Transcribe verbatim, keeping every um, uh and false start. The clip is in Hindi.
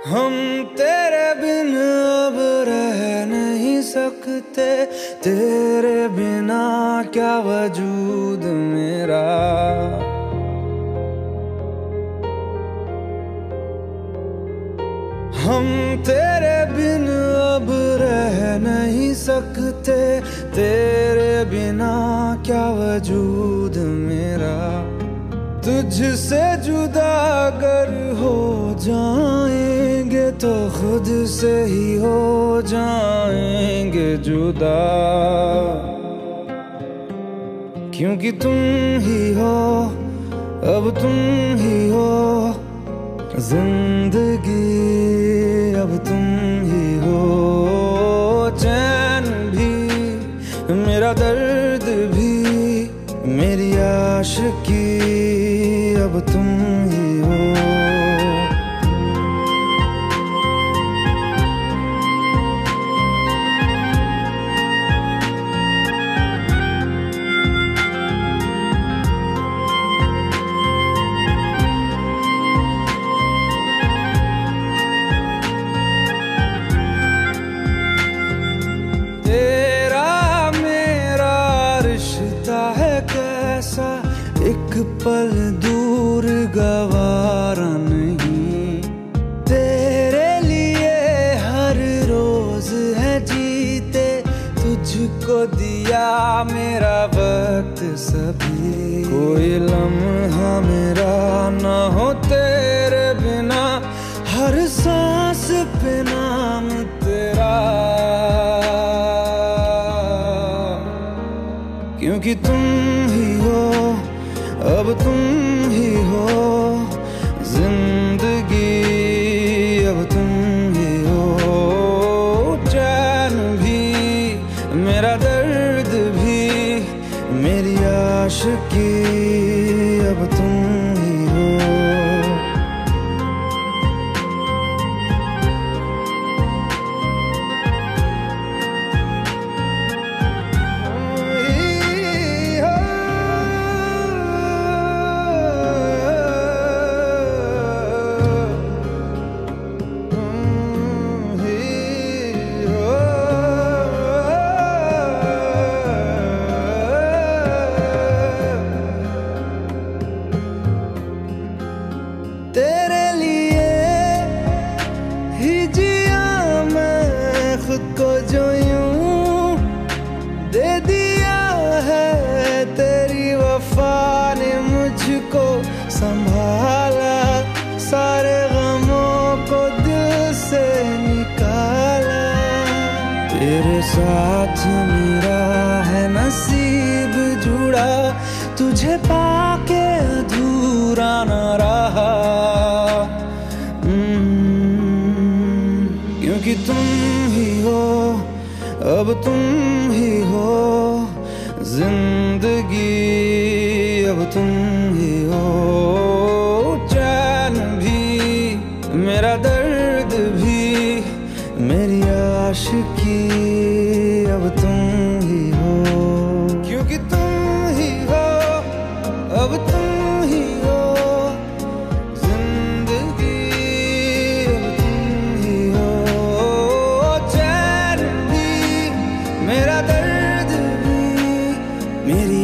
हम तेरे बिन अब रह नहीं सकते, तेरे बिना क्या वजूद मेरा। हम तेरे बिन अब रह नहीं सकते, तेरे बिना क्या वजूद मेरा। तुझसे जुदा अगर हो जाएंगे तो खुद से ही हो जाएंगे जुदा, क्योंकि तुम ही हो, अब तुम ही हो जिंदगी, अब तुम ही हो। चैन भी मेरा दर्द भी मेरी आशिकी, अब तुम ही हो। एक पल दूर गवारा नहीं, तेरे लिए हर रोज है जीते, तुझको दिया मेरा वक्त सभी। कोई लम्हा मेरा ना हो तेरे बिना, हर सांस पे नाम तेरा, क्योंकि तुम ही हो, अब तुम ही हो जिंदगी, अब तुम ही हो। चैन भी मेरा दर्द भी मेरी आशिकी, अब तुम ही हो। तेरे लिए ही जिया मैं खुद को, जो यूं दे दिया है तेरी वफा ने मुझको संभाला, सारे गमों को दिल से निकाला। तेरे साथ मेरा है नसीब जुड़ा, तुझे पाके अधूरा न रहा, क्योंकि तुम ही हो, अब तुम ही हो जिंदगी, अब तुम ही हो। चैन भी मेरा दर्द भी मेरी आशिकी, अब तुम ही हो, क्योंकि तुम ही हो, अब तुम ही हो जिंदगी, अब तुम ही हो। चैन भी मेरा दर्द भी मेरी